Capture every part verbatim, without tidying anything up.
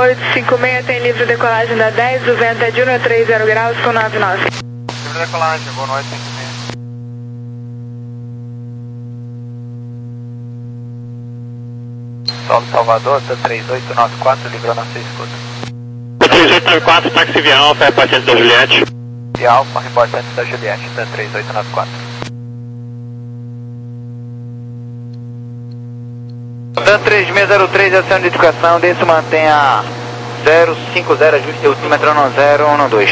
oito cinco seis, tem livre decolagem da dez, o vento é de um três zero graus com nove nove. Livre decolagem, boa noite, cinco seis. Solo Salvador, tá três oito nove quatro, livrou na sua escuta. três oito nove quatro, táxi via Alfa, reporte antes da Juliette. Via Alfa, reporte antes da Juliette, tá três oito nove quatro. Dan três seis zero três, ação de educação, desça mantenha zero cinco zero, ajuste altímetro no zero um dois.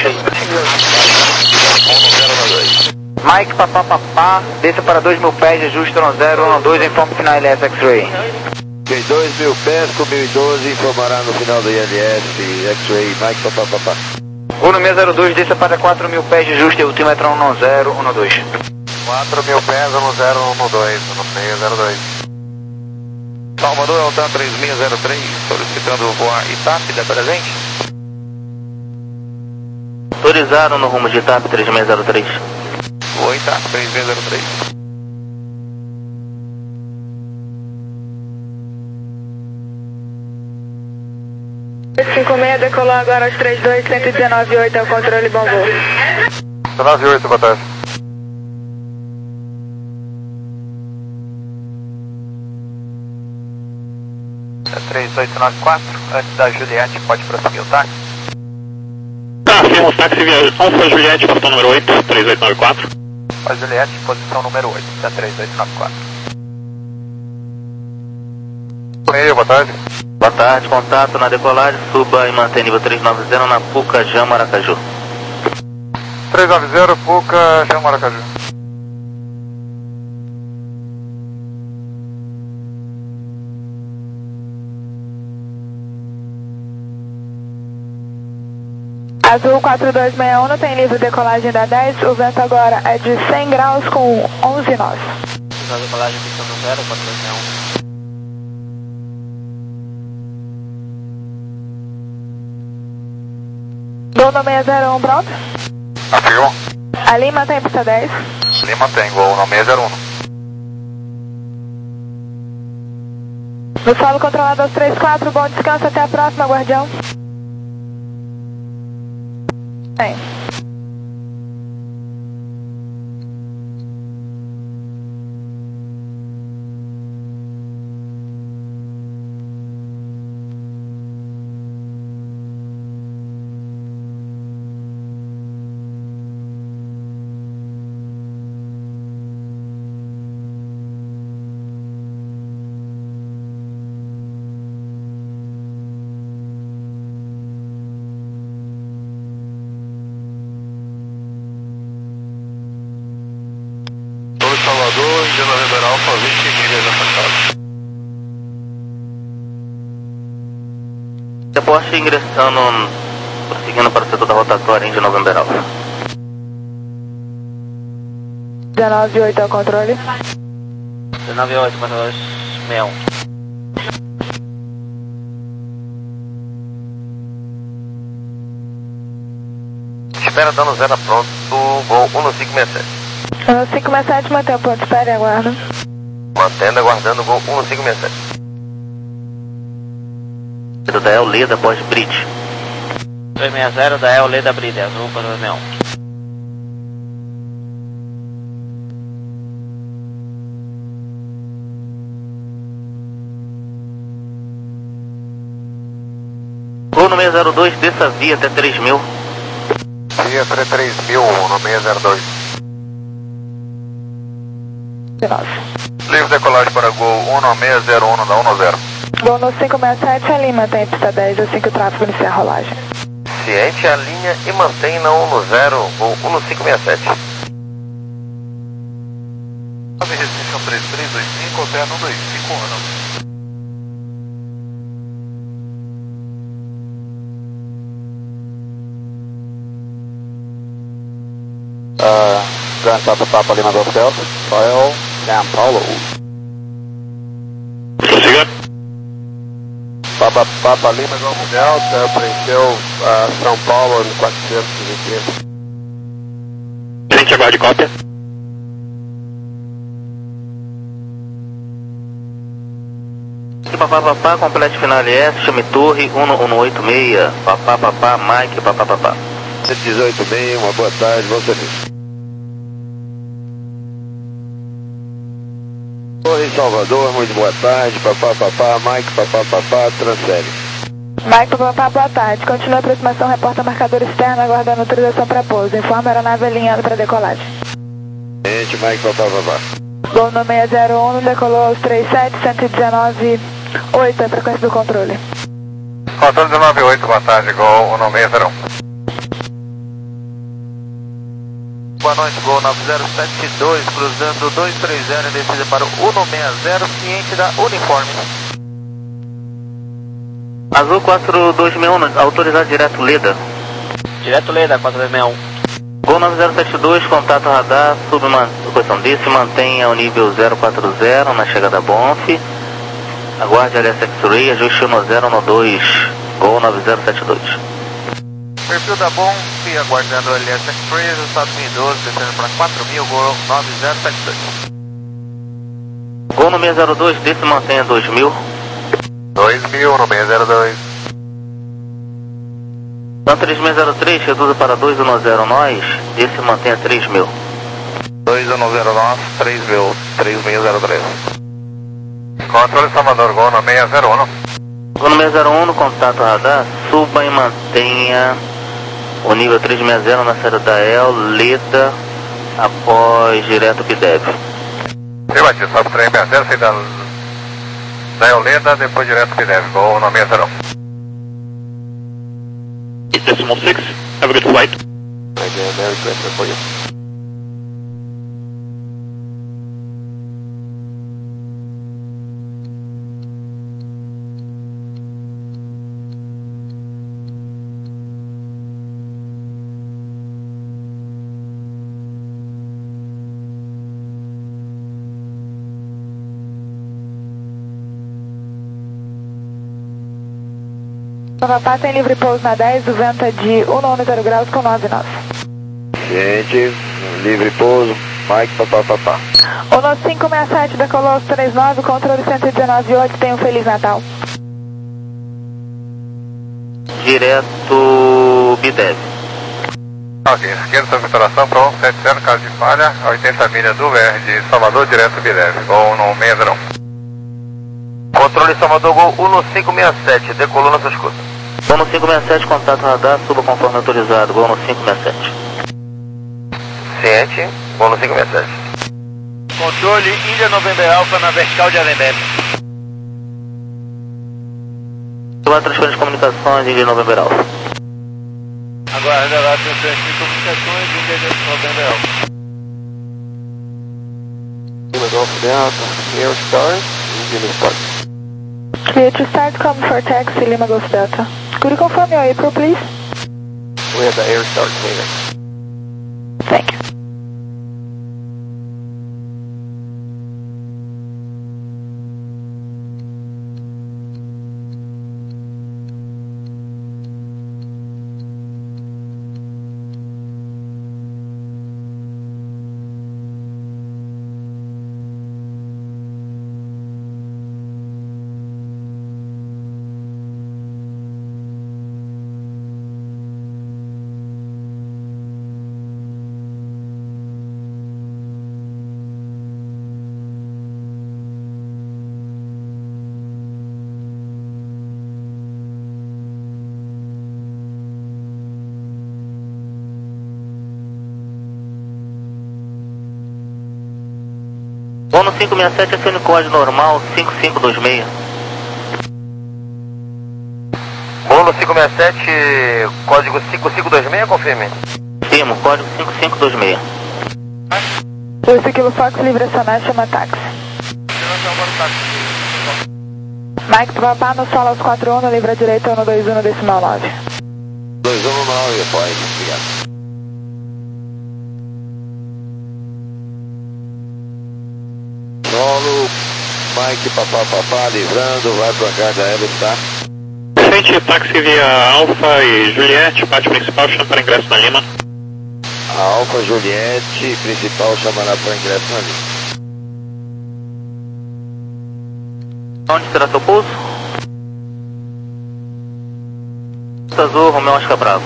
Mike papá papá, desça para dois mil pés, ajuste no zero um dois, informe final I L S X-Ray. Ok, dois mil pés com mil e doze, informará no final do I L S X-Ray, Mike papá papá. Gol no seis zero dois, desça para quatro mil pés, ajuste altímetro no zero um dois. quatro mil pés, no zero um dois, no seis zero dois. Salvador, Altan três seis zero três, solicitando voar Itap, da presente. Autorizaram no rumo de Itap três seis zero três. Voa Itap três seis zero três. cinco seis decolou agora aos três dois, cento e dezenove oito, é o controle bom voo. dezenove oito, boa tarde. três oito nove quatro, antes da Juliette, pode prosseguir o táxi? Tá, firma táxi via Alfa Juliette, posição número oito, três oito nove quatro. A Juliette, posição número oito, da três oito nove quatro. Oi, boa tarde. Boa tarde, contato na decolagem, suba e mantém nível três nove zero na Puca Jam Maracaju. três nove zero, Puca Jam Maracaju. Azul quatro dois seis um, tem livre decolagem da dez, o vento agora é de cem graus com onze nós. Decolagem pista no zero, quatro dois seis um. Gol no seis zero um, pronto? Afirmo. A Lima tem pista dez. Lima tem, gol no seis zero um. No solo controlado aos três quatro, bom descanso, até a próxima, guardião. Tem. Salvador, Indiana November Alfa, vinte milhas afastado. Reporte ingressando, prosseguindo para o setor da rotatória, Indiana November Alfa. dezenove oito é o controle. dezenove oito, quatro dois seis um. Espera dando zero pronto, voo um cinco seis sete. No cinco seis sete, mantém o ponto, espere e aguarda. Mantendo, aguardando, voo um cinco seis sete. Da El Leda, após Bridge. dois seis zero da El Leda Bridge, azul para dois seis um. Gol no seis zero dois, desça via até três mil. Via até três mil no seis zero dois. Livre decolagem para Gol um seis zero um da um zero. Gol no cinco seis sete, a Lima tem pista dez, assim que o tráfego inicia a rolagem. Ciente a linha e mantém na um zero, Gol um cinco seis sete. Restrição três três dois cinco, hotel um dois cinco um. Uh, Grand Papa Papa Lima Golf Delta, Royal São Paulo. Prossiga. Papa Papa Lima Golf Delta, preencheu uh, São Paulo no quatrocentos e vinte. Gente, aguarde cópia. papá, papá, complete final S, chame torre um um oito seis, papá, papá, Mike, papá, papá. cento e dezoito meio, uma boa tarde, bom serviço. Torre Salvador, muito boa tarde, papá, papá, Mike, papá, papá, transfere. Mike, papá, boa tarde. Continua a aproximação, reporta marcador externo, aguardando autorização para pouso. Informa a aeronave alinhando para decolagem. Gente, Mike, papá, papá. Gol no seis zero um, decolou aos trinta e sete, cento e dezenove, oito, é a frequência do controle. Controle dezenove oito, boa tarde, Gol no seis zero um. Boa noite, Gol nove zero sete dois, cruzando dois três zero, em descida para o um seis zero, ciente da uniforme. Azul quatro dois seis um, autorizado direto Leda. Direto Leda, quatro dois seis um. Gol nove zero sete dois, contato radar, subman... se mantenha ao nível zero quatro zero na chegada a Bonf. Aguarde L S X-Ray, ajuste um zero um dois, Gol nove zero sete dois. Perfil da Bonf, aguardando L S X-Ray, ajustado mil e doze, descendo para quatro mil, Gol nove zero sete dois. Gol no seis zero dois, desce e mantenha dois mil. dois mil no seis zero dois. Então três seis zero três, reduza para dois um zero nós, desce e mantenha três mil. dois um zero nove, três mil, três seis zero três. Controle Salvador, Gol no seis zero um. Gol no seis zero um, no contato radar, suba e mantenha o nível três seis zero na série da E L, Leda, após direto P D E V. Eu bati, sobe três seis zero, sei da, da E L Leda, depois direto P D E V, Gol no seis zero um. Decimal six, have a good flight. Again, Merry Christmas for you. Papá tem livre pouso na dez, o vento é de um zero graus com nove nove. Gente, livre pouso, Mike, papá, papá. Uno cinco seis sete, decolou aos trinta e nove, controle cento e dezenove oito, tenha um Feliz Natal. Direto P D E V. Ok, esquerda sua vituração para um sete zero, caso de falha, oitenta milhas do V R de Salvador, direto P D E V, Gol no seis zero um. Controle Salvador, Gol um cinco seis sete, decolou na sua escuta. Gol no cinco seis sete, contato radar, suba conforme autorizado, Gol no cinco seis sete. Ciente, Gol no cinco seis sete. Controle Ilha November Alpha na vertical de Arembebe. Suba transferência de comunicações, Ilha November Alpha. Aguarda lá, transferência de comunicações, Ilha November Alpha. Lima Golf Delta, Air Start, engine start. Clear to start, come for taxi, Lima Golf Delta. Could you confirm your April, please? We have the Air Start clear. Thank you. Gol no cinco seis sete, acione código normal cinco cinco dois seis. Gol no cinco seis sete, código cinco cinco dois seis, confirme. Firmo, código cinco cinco dois seis. dois Kilo Fox, livre acionar, chama táxi. Mike do Papá, no solo aos quatro um, livre à direita, um dois um, decimal nove. dois um nove, pode, obrigado. Solo, Mike, papá, papá, livrando, vai pro hangar da Evelyn, tá? Frente, táxi via Alfa e Juliette, pátio principal, chama para ingresso na Lima. A Alfa Juliette, principal, chamará para ingresso na Lima. Onde será seu pouso? Azul, Romeu Oscar Bravo.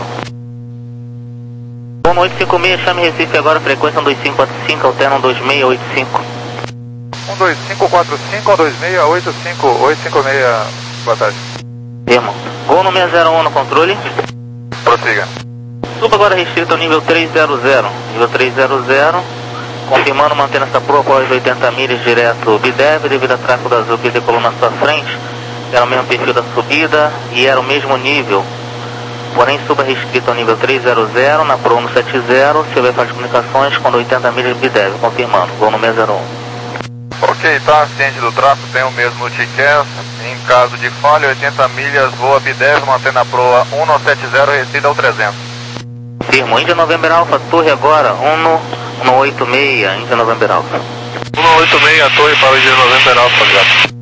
um oito cinco seis, chame Recife agora, frequência um dois cinco quatro cinco, alterna um dois seis oito cinco. um dois cinco quatro cinco, um dois seis oito cinco, oito cinco seis, boa tarde. Irmão. Gol no seis zero um no controle. Prossiga. Suba agora restrito ao nível trezentos. Nível trezentos, confirmando mantendo essa proa após oitenta milhas direto B D E V, devido a tráfego da Azul que decolou na sua frente. Era o mesmo perfil da subida e era o mesmo nível. Porém, suba restrito ao nível trezentos na proa no setenta, se houver falta de comunicações, quando oitenta milhas B D E V, confirmando. Gol no seis zero um. Ok, tá ciente do tráfego, tem o mesmo ticket. Em caso de falha, oitenta milhas, voa B D E V, mantendo a proa um no setenta, restrito ao trezentos. Firmo, Índia November Alpha, torre agora, um no oito seis, Índia November Alpha. um no oito seis, torre para o Índia November Alpha, gato.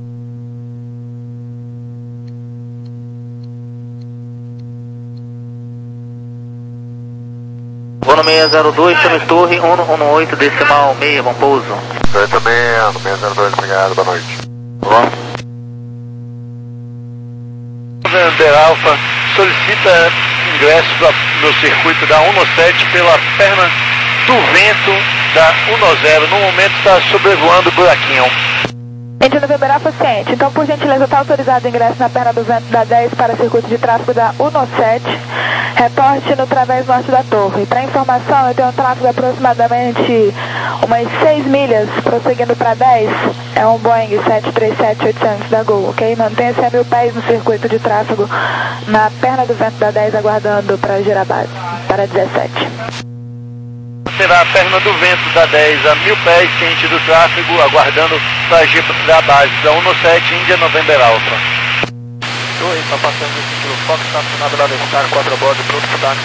Vou no seis zero dois, chame torre, um no oito, decimal seis, bom pouso. Eu também, no seis zero dois, obrigado, boa noite. Bom. November Alpha solicita ingresso no circuito da um no sete pela perna do vento da um no zero. No momento está sobrevoando o buraquinho. Índia November Alpha ciente. Então, por gentileza, está autorizado o ingresso na perna do vento da dez para circuito de tráfego da um no sete. Reporte no través norte da torre. Para informação, eu tenho um tráfego de aproximadamente umas seis milhas prosseguindo para dez. É um Boeing sete três sete oitocentos da Gol, ok? Mantenha-se a mil pés no circuito de tráfego na perna do vento da dez, aguardando para girar base, para dezessete. Será a perna do vento da dez a mil pés, ciente do tráfego, aguardando para girar a base da um no sete, Índia November Alpha. Oi, está passando o ciclo Fox, estacionado lá no Star quatro a bordo, pronto para táxi.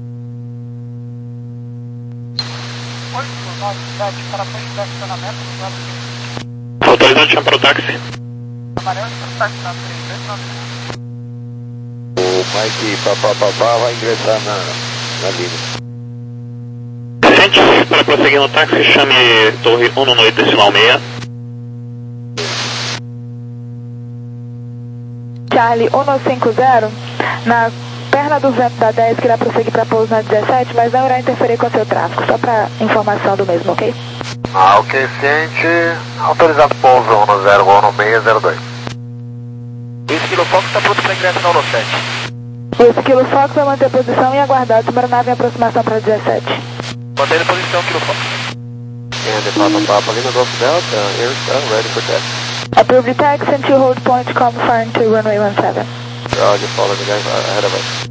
oito nove sete, para frente do estacionamento, Autorizando chama para o táxi. amarelo, táxi na três dois nove. O Mike papapá vai ingressar na, na linha. Gente, para prosseguir no táxi, chame torre um no oito, decimal seis. Charlie um no cinco zero, na perna do vento da dez, que irá prosseguir para pouso na dezessete, mas não irá interferir com seu tráfego, só para informação do mesmo, ok? Ah, ok, ciente. Autorizado pouso um no zero, um no seis zero dois. Esse Kilo Fox está pronto para ingresso na um no sete. Esse Kilo Fox vai manter posição e aguardar a aeronave em aproximação para dezessete. Mantendo a posição, Kilo Fox. And the Papa Papa Lima Golf Delta, Air ready for taxi. Approved the taxi and two hold point confirmed to runway one seven. Roger, follow the guys ahead of us.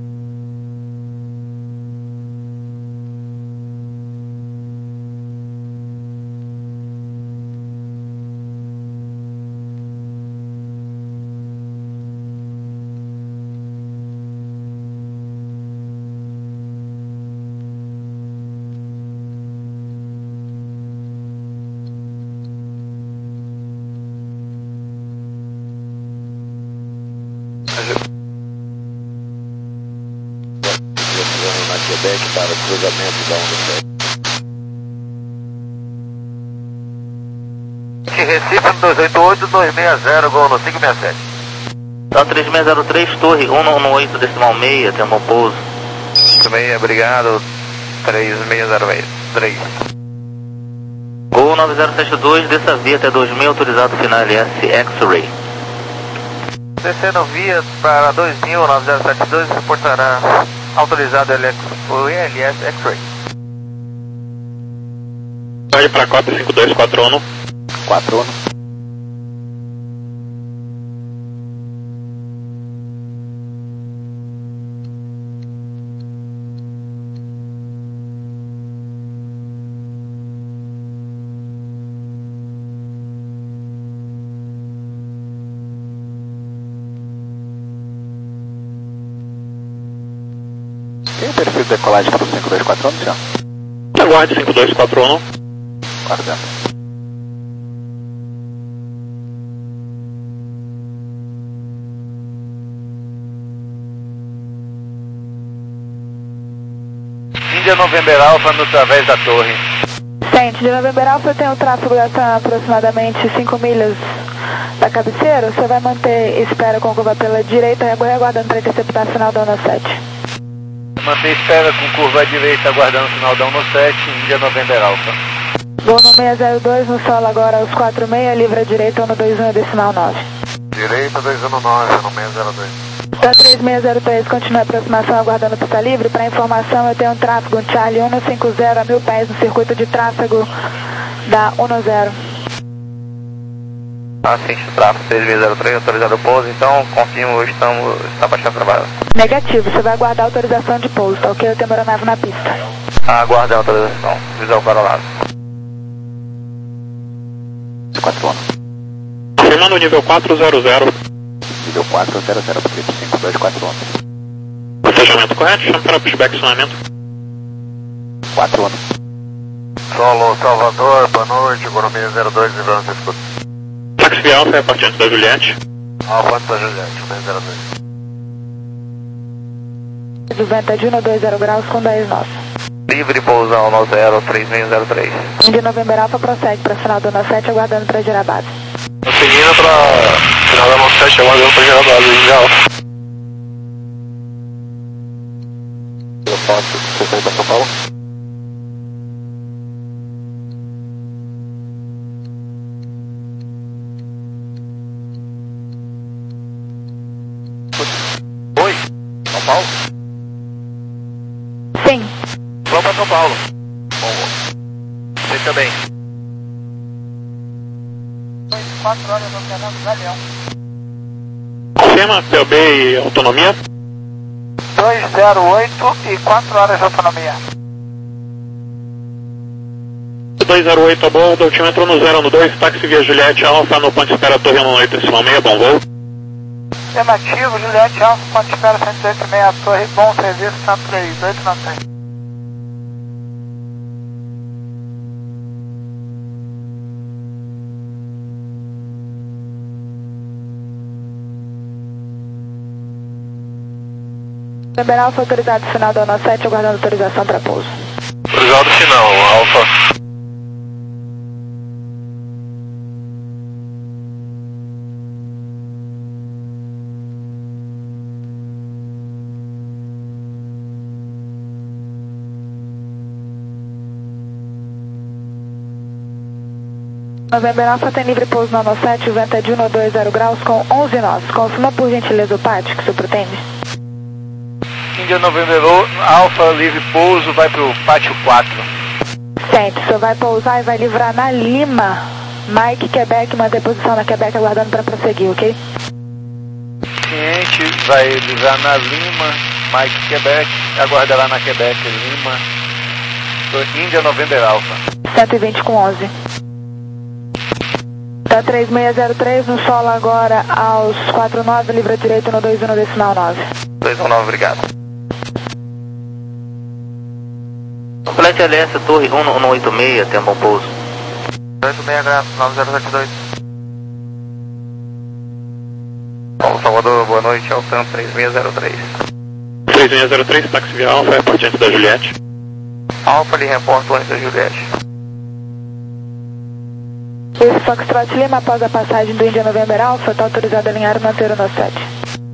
Na Quebec para o cruzamento da um no sete. Recife no dois oito oito, dois seis zero, gol no cinco seis sete. Tá três seis zero três, torre um no oito, decimal seis, tem um bom pouso. Também, obrigado, três seis zero três. Gol nove zero sete dois, desça via até dois mil, autorizado final L S X-Ray. Descendo via para dois mil, nove zero sete dois, reportará autorizado L S X-Ray. Pode para quatro cinco dois quatro um. quatro um. Tem o perfil de decolagem para o cinco dois quatro um, senhor? Aguarde cinco dois quatro um. Guardando. Índia November Alpha no través da torre. Gente, de November Alpha tem um tráfego a aproximadamente cinco milhas da cabeceira. Você vai manter espera com curva pela direita e aguardando para interceptar sinal da um sete. Manter espera com curva à direita, aguardando o sinal da um sete, Índia November Alpha. Vou no seis zero dois, no solo agora aos quatro seis, livre à direita, um dois um, decimal nove. Direita dois um nove, no seis zero dois. Da três seis zero três, continua a aproximação aguardando pista livre. Para informação, eu tenho um tráfego, um Charlie um cinco zero a mil pés no circuito de tráfego da um zero. Assiste o tráfego seis seis zero três, autorizado o pouso, então confirmo, estamos, está baixando trabalho. Negativo, você vai aguardar a autorização de pouso, tá ok? Eu tenho aeronave na pista. Aguarde a autorização, visual para o lado. quatro um. Confirmando o nível quatro zero zero. Nível quatro zero zero, cinco dois quatro um. Procedimento correto, chama para pushback sonamento. quatro um. Solo Salvador, boa noite, Guru seis zero dois, nível onze, escuta. Táxi via Alfa é a partir antes da Juliette. Alfa antes da Juliette, seis zero dois. Do vento de um dois zero graus com dez nós. Livre pousão no zero três seis zero três. Índia November Alpha prossegue para final do um sete, aguardando para girar base. Seguindo para final da um sete, aguardando para girar base, Índia Alfa. Eu faço, você sai para São Paulo? Oi, São Paulo? Sim. Vamos para São Paulo. Bom, você também. quatro horas no canal do Galeão. Confirma, P O B e autonomia. dois zero oito e quatro horas de autonomia. dois zero oito a bordo, altímetro no zero no dois, táxi via Juliette Alfa, no ponto de espera Torre um oito decimal seis, bom voo. Afirmativo, Juliette Alfa, ponto de espera cento e oito e meia, Torre, bom serviço, cento e três, oito não tem. November Alpha autorizado final da um sete, aguardando autorização para pouso. Autorizado final, Alfa. November Alpha tem livre pouso no um sete, o vento é de um dois zero graus com onze nós. Confirma por gentileza o pátio que o senhor pretende? Índia November Alpha, livre pouso, vai para o pátio quatro. Sente, o senhor vai pousar e vai livrar na Lima. Mike, Quebec, manter posição na Quebec aguardando para prosseguir, ok? Ciente, vai livrar na Lima, Mike, Quebec, aguardará na Quebec, Lima. Índia November Alpha. cento e vinte com onze. Da três seis zero três, no solo agora aos quatro nove, livre à direita no dois um decimal nove. dois um nove, obrigado. Flight L S Torre um um oito seis, tem um bom pouso. oito seis graus, nove zero sete dois. Paulo Salvador, boa noite, Altan três seis zero três. três seis zero três, táxi via Alfa é a partir antes da Juliette. Alfa, lhe reporto antes da Juliette. Esse Foxtrot Lima, após a passagem do Índia November Alpha, está autorizado a alinhar e manter o no sete.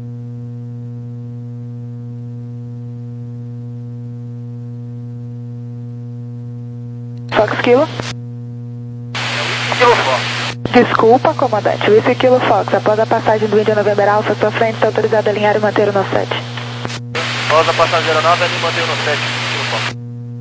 Fox Kilo. Kilo Fox. Desculpa, comandante. Whisky Kilo Fox, após a passagem do Índia November Alpha, sua frente está autorizado a alinhar e manter o no sete. Após a passageira nova, ele mantém o no sete. Kilo Fox.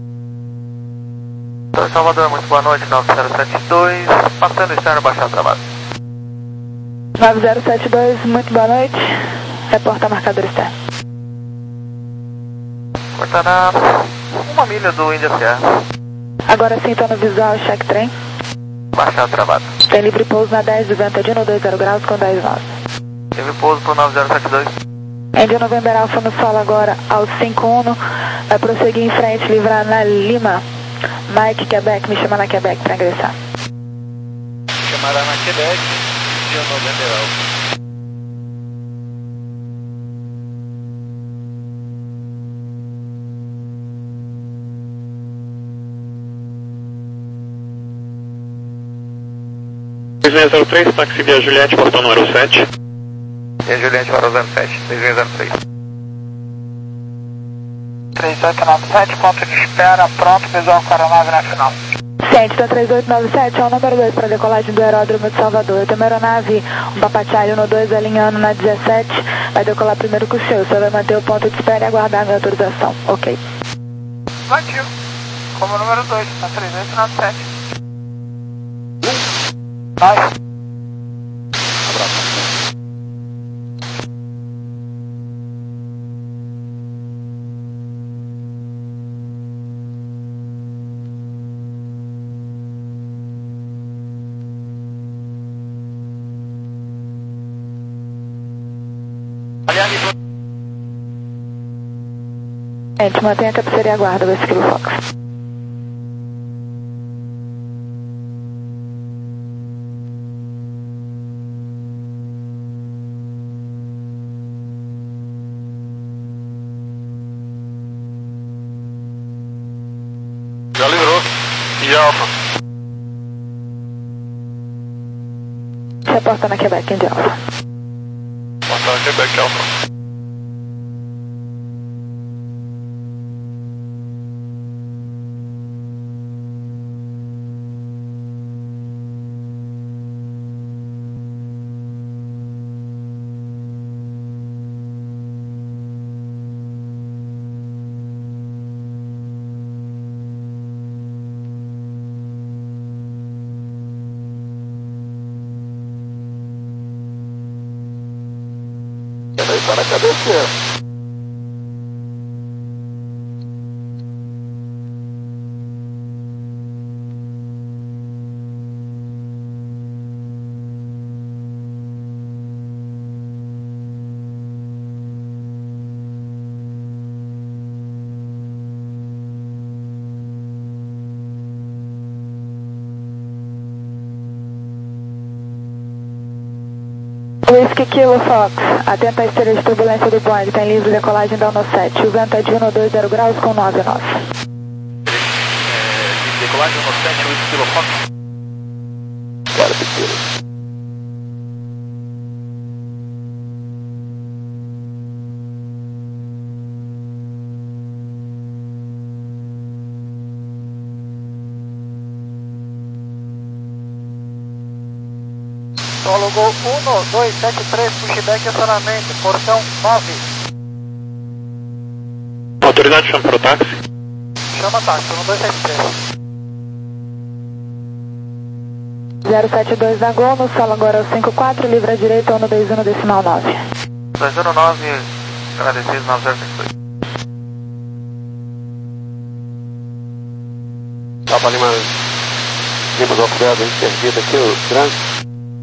Torre Salvador, muito boa noite, nove zero sete dois, passando externo, baixando trabalho. nove zero sete dois, muito boa noite. Reporta marcador externo. Cortará uma milha do Índia Serra. Agora sim, estou no visual, check trem. Baixando trabalho. Tem livre pouso na dez, o vento é de um dois zero graus com dez nós. Teve pouso para o nove zero sete dois. Índia November Alpha no solo agora aos cinco um, vai prosseguir em frente, livrar na Lima. Mike, Quebec, me chama na Quebec para ingressar. Chamará na Quebec, Índia November Alpha. três seis zero três, táxi via Juliette, portão número sete. Via Juliette, para zero sete, três seis zero três. três oito nove sete, ponto de espera, pronto, visual para a aeronave na final. Ciente, então três oito nove sete, é o número dois para decolagem do aeródromo de Salvador. Eu tenho uma aeronave, um Papachai no dois, alinhando na dezessete, vai decolar primeiro com o senhor. O senhor vai manter o ponto de espera e aguardar a minha autorização. Ok. Batido, como número dois, na três oito nove sete. Nós. Gente, mantenha a cabeceira e aguarda o Kilo Fox. Já livrou. E Alfa. Você porta na Quebec, de Alfa. Porta na Quebec, Alfa. Está na cabeceira. Whisky Kilo Fox, atenta à esteira de turbulência do Boeing, tem livre decolagem da um sete, o vento é de um dois zero graus com nove nós. É, decolagem um sete, Whisky Kilo Fox. Bora, pequeno. Solo Gol um dois sete três, pushback e acionamento, portão nove. Autoridade, chama para o táxi. Chama táxi, um dois sete três. zero sete dois da Gol, no solo agora é o cinco quatro, livre à direita, um dois um, decimal nove. dois zero nove, agradecido, nove zero sete dois. Papa Lima, Lima do Alfredo, interdido aqui o trânsito.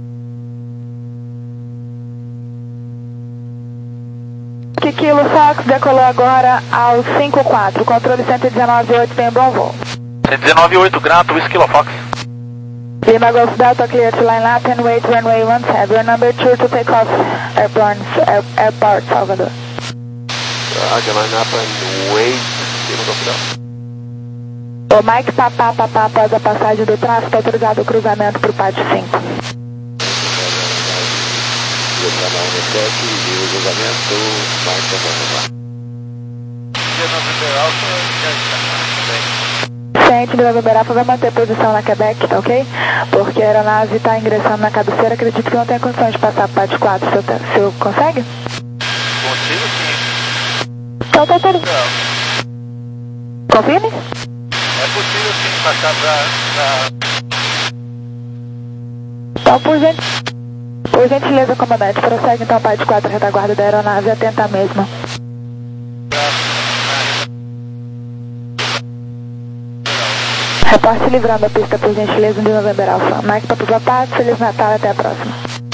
Kilo Fox decolou agora ao cinco quatro, controle cento e dezenove oito, tem bom voo. cento e dezenove oito, Grato, Whisky Kilo Fox. Lima Golf Delta, clear to line up and wait runway one seven, your number two to take off airborne, air, airport, Salvador. Roger, line up and wait, Lima Golf Delta. O Mike Papá Papá, após a passagem do tráfego, autorizado o cruzamento para o pátio cinco. Entrar na um sete e o cruzamento vai para Ciente do November Alpha vai manter posição na Quebec, tá ok? Porque a aeronave está ingressando na cabeceira, acredito que não tem condições de passar para o pátio quatro, o senhor, senhor consegue? Consigo sim. Então tá autorizado. Confirme? É possível sim passar para... Então, por gentileza. Por gentileza, comandante, prossegue então a parte quatro, retaguarda da aeronave, atenta à mesma. Reporte livrando a pista, por gentileza, de November Alpha. Mike Papo Papá, Feliz Natal, até a próxima.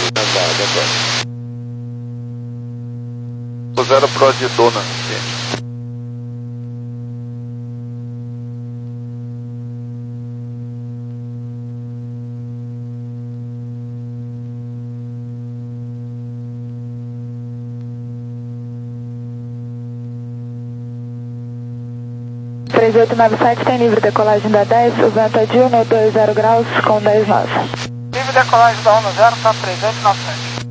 O zero pro de dona. três oito nove sete tem livre decolagem da dez, o vento é de um dois zero graus com dez nós. Livre decolagem da um zero para três oito nove sete.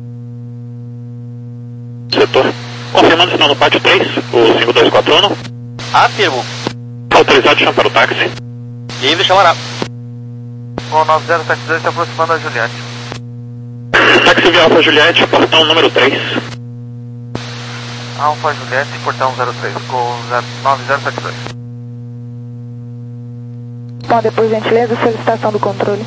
Setor. Confirmando sinal no pátio três, o cinco dois quatro um. Afirmo. Autorizado chão para o táxi. Livre, chamará. O nove zero sete dois se aproximando da Juliette. Táxi via Alfa Juliette, portão número três. Alfa Juliette, portão zero três, com nove zero sete dois. Bom, depois, gentileza, solicitação do controle.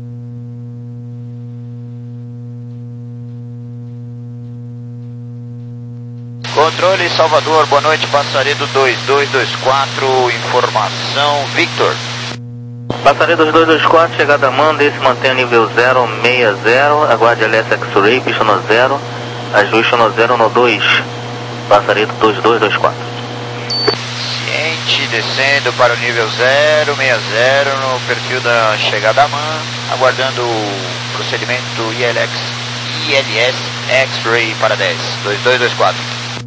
Controle Salvador, boa noite, Passaredo dois dois dois quatro, informação, Victor. Passaredo dois dois quatro, chegada a Manda, se mantém o nível zero seis zero, aguarde L S X-Ray, pista no zero, ajuste no zero no dois, Passaredo dois dois dois quatro. Ciente, descendo para o nível zero seis zero no perfil da chegada a Man, aguardando o procedimento I L X, I L S X-Ray para dez, dois dois dois quatro.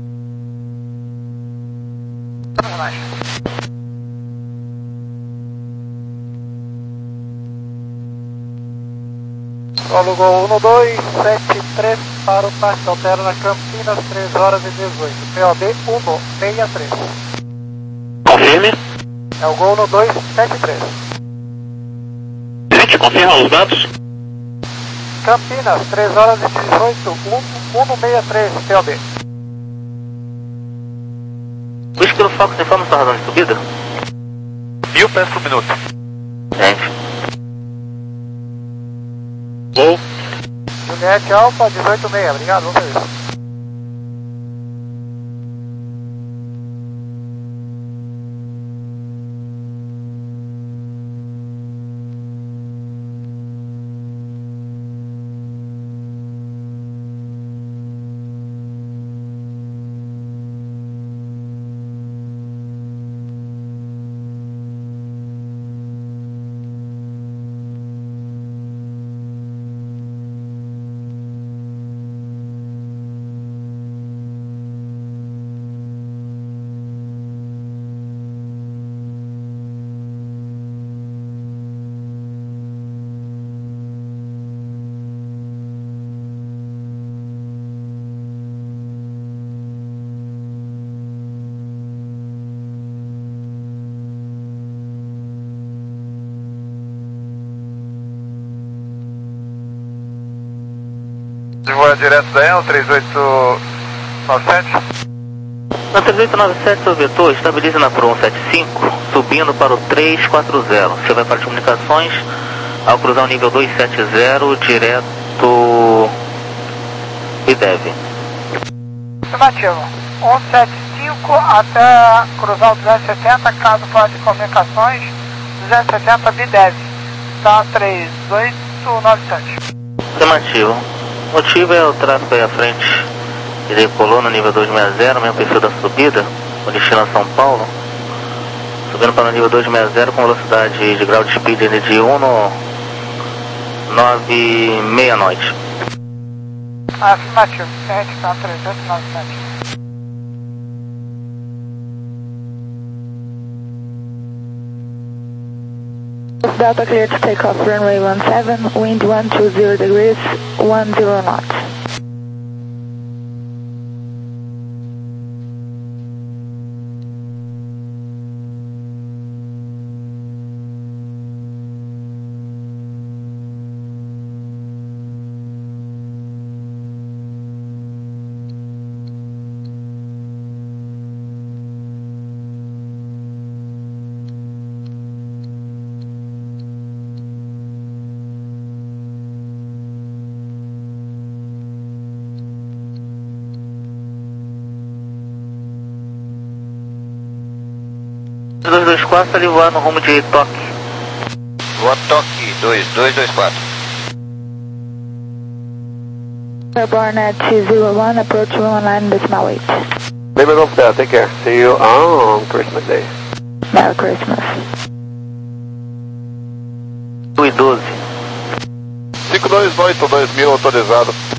Solo Gol um dois sete três para o táxi alterna Campinas, três horas e dezoito. P O D um seis três. Confirme. É o Gol um dois sete três. Gente, confirma os dados. Campinas, três horas e dezoito, um seis três, P O D. Busque pelo Fox, informa sua razão de subida. Mil pés por minuto. Gente. Vou. Juliette Alfa, dezoito seis, obrigado, vamos ver. De voar direto da E L, três oito nove sete. Na três oito nove sete, seu vetor, estabilize na Pro cento e setenta e cinco, subindo para o três quatro zero. Você vai para as comunicações, ao cruzar o nível duzentos e setenta, direto Bidev. Afirmativo. cento e setenta e cinco até cruzar o duzentos e setenta, caso fora de comunicações, duzentos e setenta Bidev. Tá três oito nove sete. Afirmativo. O motivo é o tráfego aí à frente. Ele decolou no nível duzentos e sessenta, mesmo perfil da subida, com destino a São Paulo. Subindo para o nível duzentos e sessenta com velocidade de grau de speed de um no nove seis noite. Afirmativo. Sete, tá três oito nove sete. Delta clear to take off runway one seven, wind one two zero degrees, one zero knots. dois dois quatro, ele voar no rumo de Toque. Voa Toque, dois dois dois quatro. Airborne at zero one, approach one line decimal eight. Lima Golf Delta, take care. See you on Christmas Day. Merry Christmas. dois doze. cinco dois oito dois mil autorizado